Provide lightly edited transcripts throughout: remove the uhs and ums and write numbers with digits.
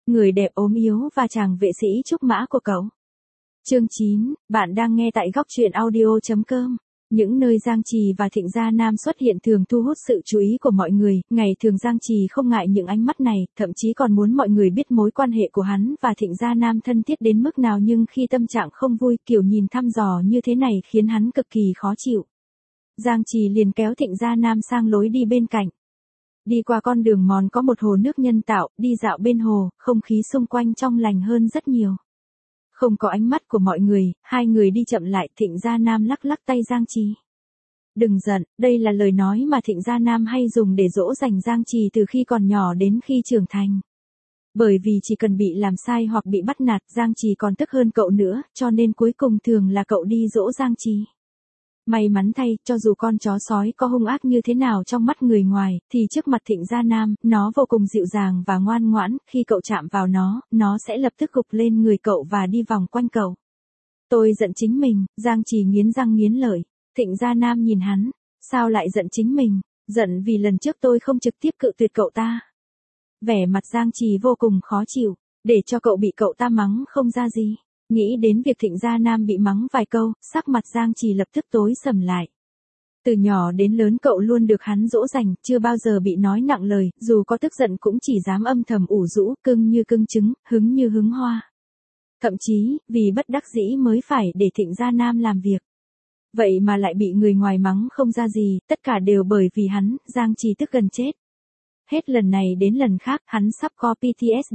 người đẹp ốm yếu và chàng vệ sĩ trúc mã của cậu. Chương 9, bạn đang nghe tại góc truyện audio.com. Những nơi Giang Trì và Thịnh Gia Nam xuất hiện thường thu hút sự chú ý của mọi người, ngày thường Giang Trì không ngại những ánh mắt này, thậm chí còn muốn mọi người biết mối quan hệ của hắn và Thịnh Gia Nam thân thiết đến mức nào, nhưng khi tâm trạng không vui, kiểu nhìn thăm dò như thế này khiến hắn cực kỳ khó chịu. Giang Trì liền kéo Thịnh Gia Nam sang lối đi bên cạnh. Đi qua con đường mòn có một hồ nước nhân tạo, đi dạo bên hồ, không khí xung quanh trong lành hơn rất nhiều. Không có ánh mắt của mọi người, hai người đi chậm lại, Thịnh Gia Nam lắc lắc tay Giang Trì. Đừng giận, đây là lời nói mà Thịnh Gia Nam hay dùng để dỗ dành Giang Trì từ khi còn nhỏ đến khi trưởng thành. Bởi vì chỉ cần bị làm sai hoặc bị bắt nạt, Giang Trì còn tức hơn cậu nữa, cho nên cuối cùng thường là cậu đi dỗ Giang Trì. May mắn thay, cho dù con chó sói có hung ác như thế nào trong mắt người ngoài, thì trước mặt Thịnh Gia Nam, nó vô cùng dịu dàng và ngoan ngoãn, khi cậu chạm vào nó sẽ lập tức gục lên người cậu và đi vòng quanh cậu. Tôi giận chính mình, Giang Trì nghiến răng nghiến lợi. Thịnh Gia Nam nhìn hắn, sao lại giận chính mình, giận vì lần trước tôi không trực tiếp cự tuyệt cậu ta. Vẻ mặt Giang Trì vô cùng khó chịu, để cho cậu bị cậu ta mắng không ra gì. Nghĩ đến việc Thịnh Gia Nam bị mắng vài câu, sắc mặt Giang Trì lập tức tối sầm lại. Từ nhỏ đến lớn cậu luôn được hắn dỗ dành, chưa bao giờ bị nói nặng lời, dù có tức giận cũng chỉ dám âm thầm ủ rũ, cưng như cưng trứng, hứng như hứng hoa. Thậm chí, vì bất đắc dĩ mới phải để Thịnh Gia Nam làm việc. Vậy mà lại bị người ngoài mắng không ra gì, tất cả đều bởi vì hắn, Giang Trì tức gần chết. Hết lần này đến lần khác, hắn sắp có PTSD.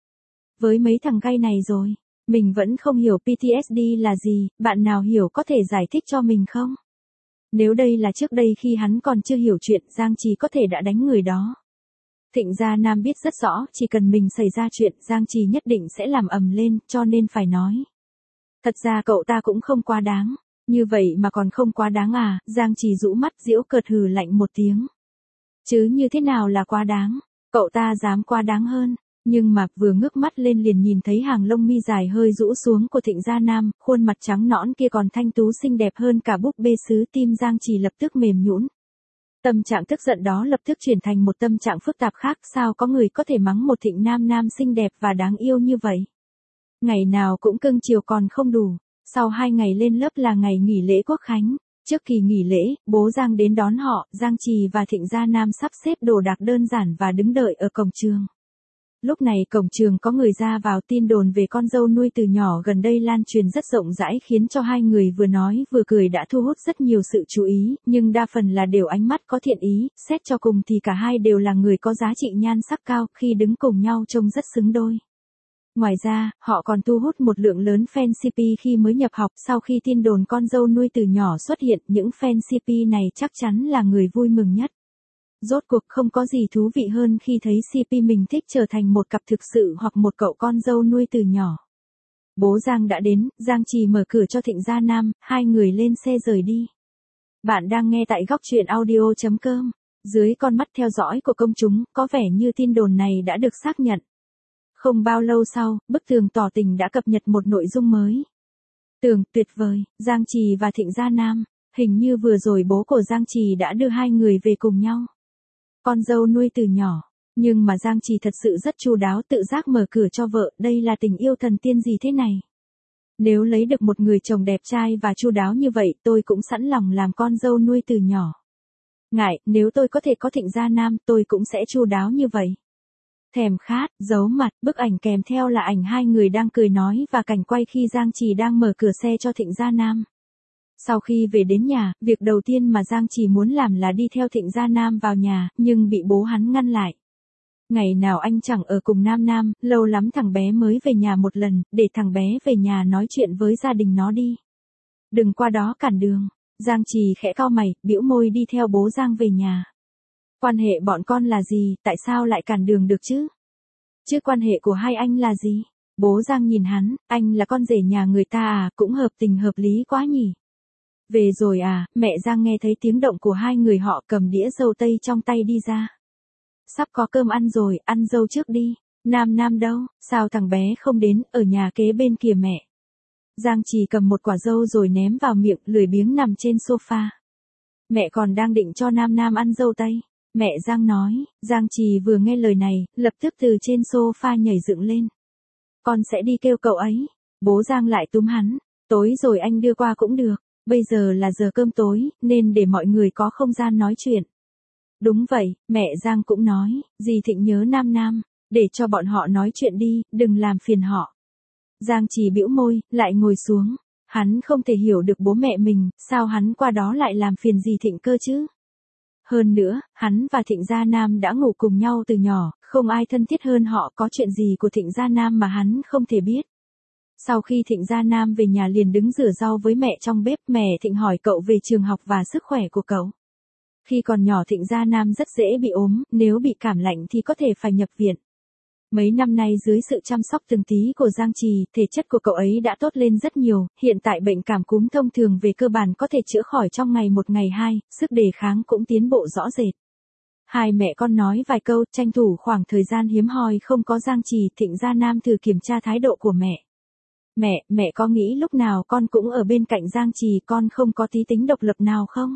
Với mấy thằng gay này rồi. Mình vẫn không hiểu PTSD là gì, bạn nào hiểu có thể giải thích cho mình không? Nếu đây là trước đây khi hắn còn chưa hiểu chuyện, Giang Trì có thể đã đánh người đó. Thịnh Gia Nam biết rất rõ, chỉ cần mình xảy ra chuyện, Giang Trì nhất định sẽ làm ầm lên, cho nên phải nói. Thật ra cậu ta cũng không quá đáng. Như vậy mà còn không quá đáng à? Giang Trì rũ mắt giễu cợt hừ lạnh một tiếng. Chứ như thế nào là quá đáng? Cậu ta dám quá đáng hơn. Nhưng mà vừa ngước mắt lên liền nhìn thấy hàng lông mi dài hơi rũ xuống của Thịnh Gia Nam, khuôn mặt trắng nõn kia còn thanh tú xinh đẹp hơn cả búp bê sứ, tim Giang Trì lập tức mềm nhũn. Tâm trạng tức giận đó lập tức chuyển thành một tâm trạng phức tạp khác, sao có người có thể mắng một Thịnh Nam xinh đẹp và đáng yêu như vậy? Ngày nào cũng cưng chiều còn không đủ, sau 2 ngày lên lớp là ngày nghỉ lễ Quốc khánh. Trước kỳ nghỉ lễ, bố Giang đến đón họ, Giang Trì và Thịnh Gia Nam sắp xếp đồ đạc đơn giản và đứng đợi ở cổng trường. Lúc này cổng trường có người ra vào, tin đồn về con dâu nuôi từ nhỏ gần đây lan truyền rất rộng rãi khiến cho hai người vừa nói vừa cười đã thu hút rất nhiều sự chú ý, nhưng đa phần là đều ánh mắt có thiện ý, xét cho cùng thì cả hai đều là người có giá trị nhan sắc cao, khi đứng cùng nhau trông rất xứng đôi. Ngoài ra, họ còn thu hút một lượng lớn fan CP khi mới nhập học, sau khi tin đồn con dâu nuôi từ nhỏ xuất hiện, những fan CP này chắc chắn là người vui mừng nhất. Rốt cuộc không có gì thú vị hơn khi thấy CP mình thích trở thành một cặp thực sự hoặc một cậu con dâu nuôi từ nhỏ. Bố Giang đã đến, Giang Trì mở cửa cho Thịnh Gia Nam, hai người lên xe rời đi. Bạn đang nghe tại góc truyện audio.com. Dưới con mắt theo dõi của công chúng, có vẻ như tin đồn này đã được xác nhận. Không bao lâu sau, bức tường tỏ tình đã cập nhật một nội dung mới. Tường, tuyệt vời, Giang Trì và Thịnh Gia Nam, hình như vừa rồi bố của Giang Trì đã đưa hai người về cùng nhau. Con dâu nuôi từ nhỏ, nhưng mà Giang Trì thật sự rất chu đáo, tự giác mở cửa cho vợ, đây là tình yêu thần tiên gì thế này? Nếu lấy được một người chồng đẹp trai và chu đáo như vậy, tôi cũng sẵn lòng làm con dâu nuôi từ nhỏ. Ngại, nếu tôi có thể có Thịnh Gia Nam, tôi cũng sẽ chu đáo như vậy. Thèm khát, giấu mặt, bức ảnh kèm theo là ảnh hai người đang cười nói và cảnh quay khi Giang Trì đang mở cửa xe cho Thịnh Gia Nam. Sau khi về đến nhà, việc đầu tiên mà Giang Trì muốn làm là đi theo Thịnh Gia Nam vào nhà, nhưng bị bố hắn ngăn lại. Ngày nào anh chẳng ở cùng Nam, lâu lắm thằng bé mới về nhà một lần, để thằng bé về nhà nói chuyện với gia đình nó đi. Đừng qua đó cản đường. Giang Trì khẽ cau mày, bĩu môi đi theo bố Giang về nhà. Quan hệ bọn con là gì, tại sao lại cản đường được chứ? Chứ quan hệ của hai anh là gì? Bố Giang nhìn hắn, anh là con rể nhà người ta à, cũng hợp tình hợp lý quá nhỉ. Về rồi à, mẹ Giang nghe thấy tiếng động của hai người họ cầm đĩa dâu tây trong tay đi ra. Sắp có cơm ăn rồi, ăn dâu trước đi. Nam đâu, sao thằng bé không đến, ở nhà kế bên kìa mẹ. Giang Trì cầm một quả dâu rồi ném vào miệng, lười biếng nằm trên sofa. Mẹ còn đang định cho Nam ăn dâu tây. Mẹ Giang nói. Giang Trì vừa nghe lời này, lập tức từ trên sofa nhảy dựng lên. Con sẽ đi kêu cậu ấy. Bố Giang lại túm hắn. Tối rồi anh đưa qua cũng được. Bây giờ là giờ cơm tối, nên để mọi người có không gian nói chuyện. Đúng vậy, mẹ Giang cũng nói. Dì Thịnh nhớ Nam Nam. Để cho bọn họ nói chuyện đi, đừng làm phiền họ. Giang Trì bĩu môi, lại ngồi xuống. Hắn không thể hiểu được bố mẹ mình, sao hắn qua đó lại làm phiền dì Thịnh cơ chứ? Hơn nữa, hắn và Thịnh Gia Nam đã ngủ cùng nhau từ nhỏ, không ai thân thiết hơn họ, có chuyện gì của Thịnh Gia Nam mà hắn không thể biết. Sau khi Thịnh Gia Nam về nhà liền đứng rửa rau với mẹ trong bếp, mẹ Thịnh hỏi cậu về trường học và sức khỏe của cậu. Khi còn nhỏ Thịnh Gia Nam rất dễ bị ốm, nếu bị cảm lạnh thì có thể phải nhập viện. Mấy năm nay dưới sự chăm sóc từng tí của Giang Trì, thể chất của cậu ấy đã tốt lên rất nhiều, hiện tại bệnh cảm cúm thông thường về cơ bản có thể chữa khỏi trong ngày một ngày hai, sức đề kháng cũng tiến bộ rõ rệt. Hai mẹ con nói vài câu, tranh thủ khoảng thời gian hiếm hoi không có Giang Trì, Thịnh Gia Nam thử kiểm tra thái độ của mẹ. Mẹ có nghĩ lúc nào con cũng ở bên cạnh Giang Trì, con không có tí tính độc lập nào không?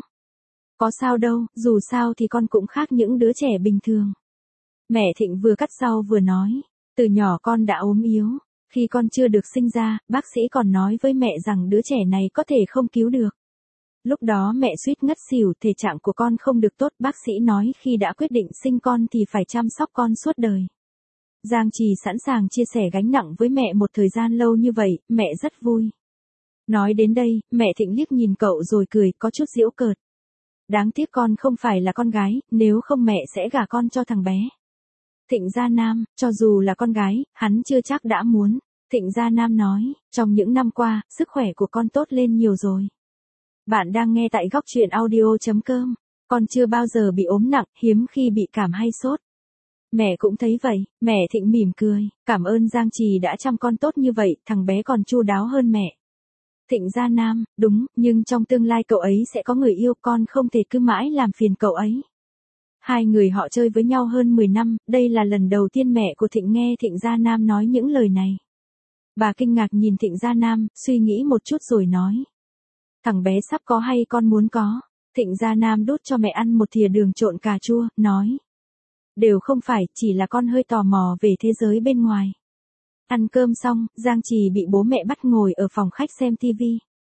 Có sao đâu, dù sao thì con cũng khác những đứa trẻ bình thường. Mẹ Thịnh vừa cắt rau vừa nói, từ nhỏ con đã ốm yếu, khi con chưa được sinh ra, bác sĩ còn nói với mẹ rằng đứa trẻ này có thể không cứu được. Lúc đó mẹ suýt ngất xỉu, thể trạng của con không được tốt, bác sĩ nói khi đã quyết định sinh con thì phải chăm sóc con suốt đời. Giang Trì sẵn sàng chia sẻ gánh nặng với mẹ một thời gian lâu như vậy, mẹ rất vui. Nói đến đây, mẹ Thịnh liếc nhìn cậu rồi cười, có chút giễu cợt. Đáng tiếc con không phải là con gái, nếu không mẹ sẽ gả con cho thằng bé. Thịnh Gia Nam, cho dù là con gái, hắn chưa chắc đã muốn. Thịnh Gia Nam nói, trong những năm qua, sức khỏe của con tốt lên nhiều rồi. Bạn đang nghe tại góc truyện audio.com. Con chưa bao giờ bị ốm nặng, hiếm khi bị cảm hay sốt. Mẹ cũng thấy vậy, mẹ Thịnh mỉm cười, cảm ơn Giang Trì đã chăm con tốt như vậy, thằng bé còn chu đáo hơn mẹ. Thịnh Gia Nam, đúng, nhưng trong tương lai cậu ấy sẽ có người yêu, con không thể cứ mãi làm phiền cậu ấy. Hai người họ chơi với nhau hơn 10 năm, đây là lần đầu tiên mẹ của Thịnh nghe Thịnh Gia Nam nói những lời này. Bà kinh ngạc nhìn Thịnh Gia Nam, suy nghĩ một chút rồi nói. Thằng bé sắp có hay con muốn có? Thịnh Gia Nam đút cho mẹ ăn một thìa đường trộn cà chua, nói. Đều không phải, chỉ là con hơi tò mò về thế giới bên ngoài. Ăn cơm xong, Giang Trì bị bố mẹ bắt ngồi ở phòng khách xem TV.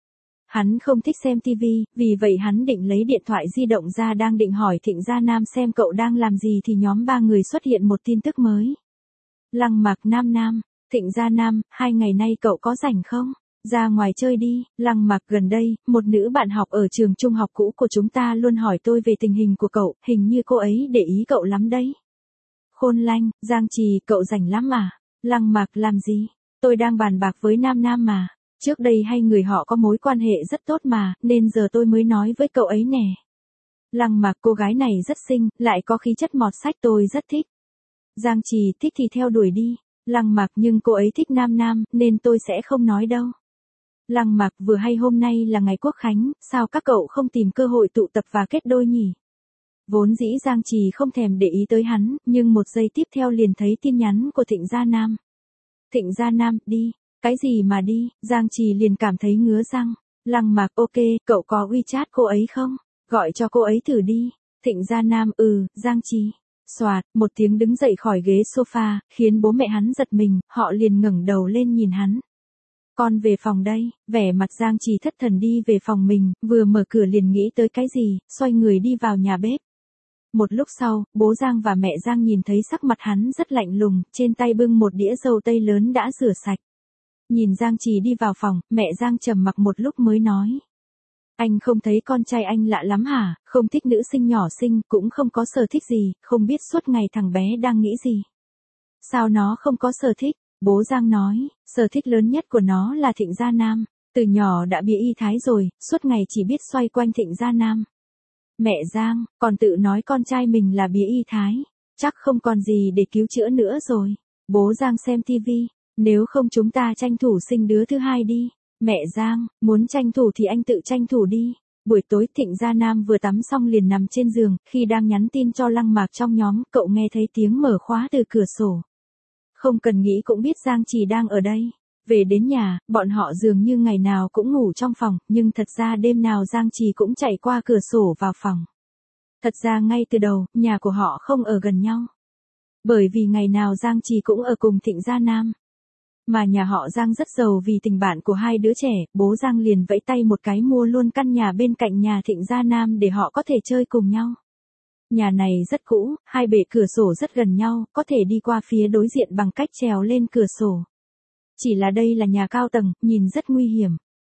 Hắn không thích xem TV, vì vậy hắn định lấy điện thoại di động ra, đang định hỏi Thịnh Gia Nam xem cậu đang làm gì thì nhóm ba người xuất hiện một tin tức mới. Lăng Mạc Nam, Thịnh Gia Nam, 2 ngày nay cậu có rảnh không? Ra ngoài chơi đi. Lăng Mạc, gần đây, một nữ bạn học ở trường trung học cũ của chúng ta luôn hỏi tôi về tình hình của cậu, hình như cô ấy để ý cậu lắm đấy. Khôn lanh. Giang Trì, cậu rảnh lắm à? Lăng Mạc, làm gì? Tôi đang bàn bạc với Nam mà. Trước đây hai người họ có mối quan hệ rất tốt mà, nên giờ tôi mới nói với cậu ấy nè. Lăng Mạc, cô gái này rất xinh, lại có khí chất mọt sách, tôi rất thích. Giang Trì, thích thì theo đuổi đi. Lăng Mạc, nhưng cô ấy thích Nam, nên tôi sẽ không nói đâu. Lăng Mạc, vừa hay hôm nay là ngày Quốc Khánh, sao các cậu không tìm cơ hội tụ tập và kết đôi nhỉ? Vốn dĩ Giang Trì không thèm để ý tới hắn, nhưng một giây tiếp theo liền thấy tin nhắn của Thịnh Gia Nam. Thịnh Gia Nam, đi. Cái gì mà đi? Giang Trì liền cảm thấy ngứa răng. Lăng Mạc, ok, cậu có WeChat cô ấy không? Gọi cho cô ấy thử đi. Thịnh Gia Nam, Giang Trì. Soạt, một tiếng đứng dậy khỏi ghế sofa, khiến bố mẹ hắn giật mình, họ liền ngẩng đầu lên nhìn hắn. Con về phòng đây. Vẻ mặt Giang Trì thất thần đi về phòng mình, vừa mở cửa liền nghĩ tới cái gì, xoay người đi vào nhà bếp. Một lúc sau, bố Giang và mẹ Giang nhìn thấy sắc mặt hắn rất lạnh lùng, trên tay bưng một đĩa dâu tây lớn đã rửa sạch. Nhìn Giang Trì đi vào phòng, mẹ Giang trầm mặc một lúc mới nói. Anh không thấy con trai anh lạ lắm hả, không thích nữ sinh nhỏ xinh, cũng không có sở thích gì, không biết suốt ngày thằng bé đang nghĩ gì. Sao nó không có sở thích? Bố Giang nói, sở thích lớn nhất của nó là Thịnh Gia Nam, từ nhỏ đã bị y thái rồi, suốt ngày chỉ biết xoay quanh Thịnh Gia Nam. Mẹ Giang, còn tự nói con trai mình là bị y thái, chắc không còn gì để cứu chữa nữa rồi. Bố Giang xem TV, nếu không chúng ta tranh thủ sinh đứa thứ hai đi. Mẹ Giang, muốn tranh thủ thì anh tự tranh thủ đi. Buổi tối Thịnh Gia Nam vừa tắm xong liền nằm trên giường, khi đang nhắn tin cho Lăng Mạc trong nhóm, cậu nghe thấy tiếng mở khóa từ cửa sổ. Không cần nghĩ cũng biết Giang Trì đang ở đây. Về đến nhà, bọn họ dường như ngày nào cũng ngủ trong phòng, nhưng thật ra đêm nào Giang Trì cũng chạy qua cửa sổ vào phòng. Thật ra ngay từ đầu, nhà của họ không ở gần nhau. Bởi vì ngày nào Giang Trì cũng ở cùng Thịnh Gia Nam. Mà nhà họ Giang rất giàu vì tình bạn của hai đứa trẻ, bố Giang liền vẫy tay một cái mua luôn căn nhà bên cạnh nhà Thịnh Gia Nam để họ có thể chơi cùng nhau. Nhà này rất cũ, hai bệ cửa sổ rất gần nhau, có thể đi qua phía đối diện bằng cách trèo lên cửa sổ. Chỉ là đây là nhà cao tầng, nhìn rất nguy hiểm.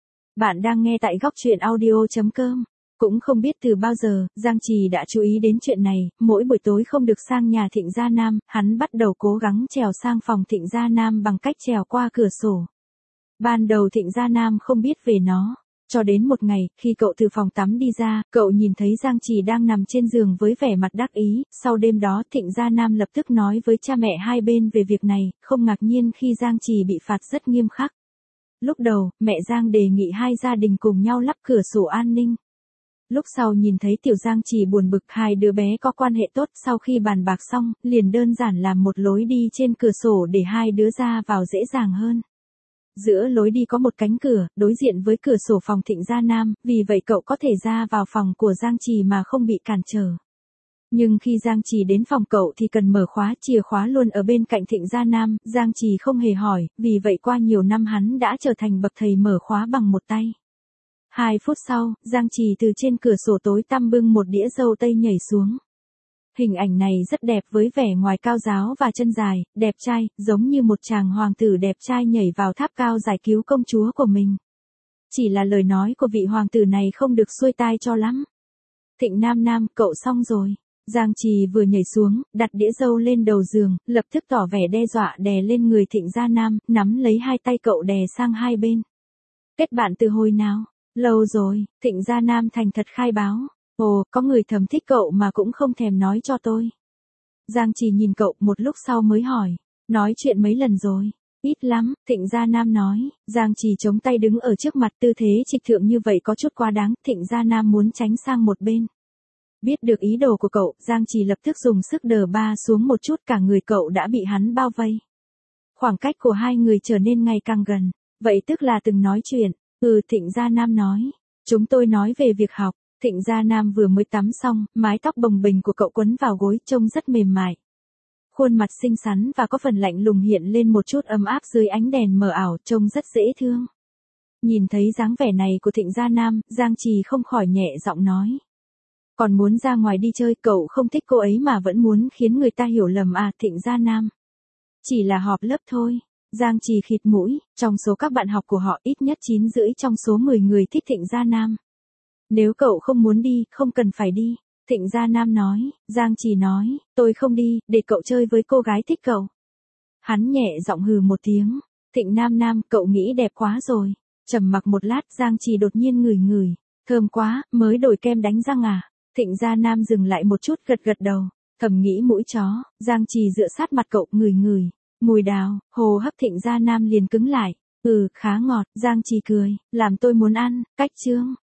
Bạn đang nghe tại góc truyện audio.com. Cũng không biết từ bao giờ, Giang Trì đã chú ý đến chuyện này, mỗi buổi tối không được sang nhà Thịnh Gia Nam, hắn bắt đầu cố gắng trèo sang phòng Thịnh Gia Nam bằng cách trèo qua cửa sổ. Ban đầu Thịnh Gia Nam không biết về nó, cho đến một ngày, khi cậu từ phòng tắm đi ra, cậu nhìn thấy Giang Trì đang nằm trên giường với vẻ mặt đắc ý, sau đêm đó Thịnh Gia Nam lập tức nói với cha mẹ hai bên về việc này, không ngạc nhiên khi Giang Trì bị phạt rất nghiêm khắc. Lúc đầu, mẹ Giang đề nghị hai gia đình cùng nhau lắp cửa sổ an ninh. Lúc sau nhìn thấy Tiểu Giang Trì buồn bực, hai đứa bé có quan hệ tốt, sau khi bàn bạc xong, liền đơn giản làm một lối đi trên cửa sổ để hai đứa ra vào dễ dàng hơn. Giữa lối đi có một cánh cửa, đối diện với cửa sổ phòng Thịnh Gia Nam, vì vậy cậu có thể ra vào phòng của Giang Trì mà không bị cản trở. Nhưng khi Giang Trì đến phòng cậu thì cần mở khóa, chìa khóa luôn ở bên cạnh Thịnh Gia Nam, Giang Trì không hề hỏi, vì vậy qua nhiều năm hắn đã trở thành bậc thầy mở khóa bằng một tay. 2 phút sau, Giang Trì từ trên cửa sổ tối tăm bưng một đĩa dâu tây nhảy xuống. Hình ảnh này rất đẹp với vẻ ngoài cao ráo và chân dài, đẹp trai, giống như một chàng hoàng tử đẹp trai nhảy vào tháp cao giải cứu công chúa của mình. Chỉ là lời nói của vị hoàng tử này không được xuôi tai cho lắm. Thịnh Nam Nam, cậu xong rồi. Giang Trì vừa nhảy xuống, đặt đĩa dâu lên đầu giường, lập tức tỏ vẻ đe dọa đè lên người Thịnh Gia Nam, nắm lấy hai tay cậu đè sang hai bên. Kết bạn từ hồi nào? Lâu rồi, Thịnh Gia Nam thành thật khai báo. Ồ, có người thầm thích cậu mà cũng không thèm nói cho tôi. Giang Trì nhìn cậu một lúc sau mới hỏi. Nói chuyện mấy lần rồi? Ít lắm, Thịnh Gia Nam nói. Giang Trì chống tay đứng ở trước mặt, tư thế trịch thượng như vậy có chút quá đáng. Thịnh Gia Nam muốn tránh sang một bên. Biết được ý đồ của cậu, Giang Trì lập tức dùng sức đờ ba xuống một chút, cả người cậu đã bị hắn bao vây. Khoảng cách của hai người trở nên ngày càng gần. Vậy tức là từng nói chuyện. Thịnh Gia Nam nói. Chúng tôi nói về việc học. Thịnh Gia Nam vừa mới tắm xong, mái tóc bồng bềnh của cậu quấn vào gối, trông rất mềm mại. Khuôn mặt xinh xắn và có phần lạnh lùng hiện lên một chút ấm áp dưới ánh đèn mờ ảo, trông rất dễ thương. Nhìn thấy dáng vẻ này của Thịnh Gia Nam, Giang Trì không khỏi nhẹ giọng nói. Còn muốn ra ngoài đi chơi, cậu không thích cô ấy mà vẫn muốn khiến người ta hiểu lầm à? Thịnh Gia Nam. Chỉ là họp lớp thôi. Giang Trì khịt mũi, trong số các bạn học của họ ít nhất 9,5 trong số 10 người thích Thịnh Gia Nam. Nếu cậu không muốn đi, không cần phải đi. Thịnh Gia Nam nói. Giang Trì nói, tôi không đi, để cậu chơi với cô gái thích cậu. Hắn nhẹ giọng hừ một tiếng. Thịnh Nam Nam, cậu nghĩ đẹp quá rồi. Trầm mặc một lát, Giang Trì đột nhiên ngửi ngửi. Thơm quá, mới đổi kem đánh răng à? Thịnh Gia Nam dừng lại một chút, gật gật đầu. Thầm nghĩ mũi chó. Giang Trì dựa sát mặt cậu, ngửi ngửi. Mùi đào, hô hấp Thịnh Gia Nam liền cứng lại. Khá ngọt, Giang Trì cười, làm tôi muốn ăn. Cách chương.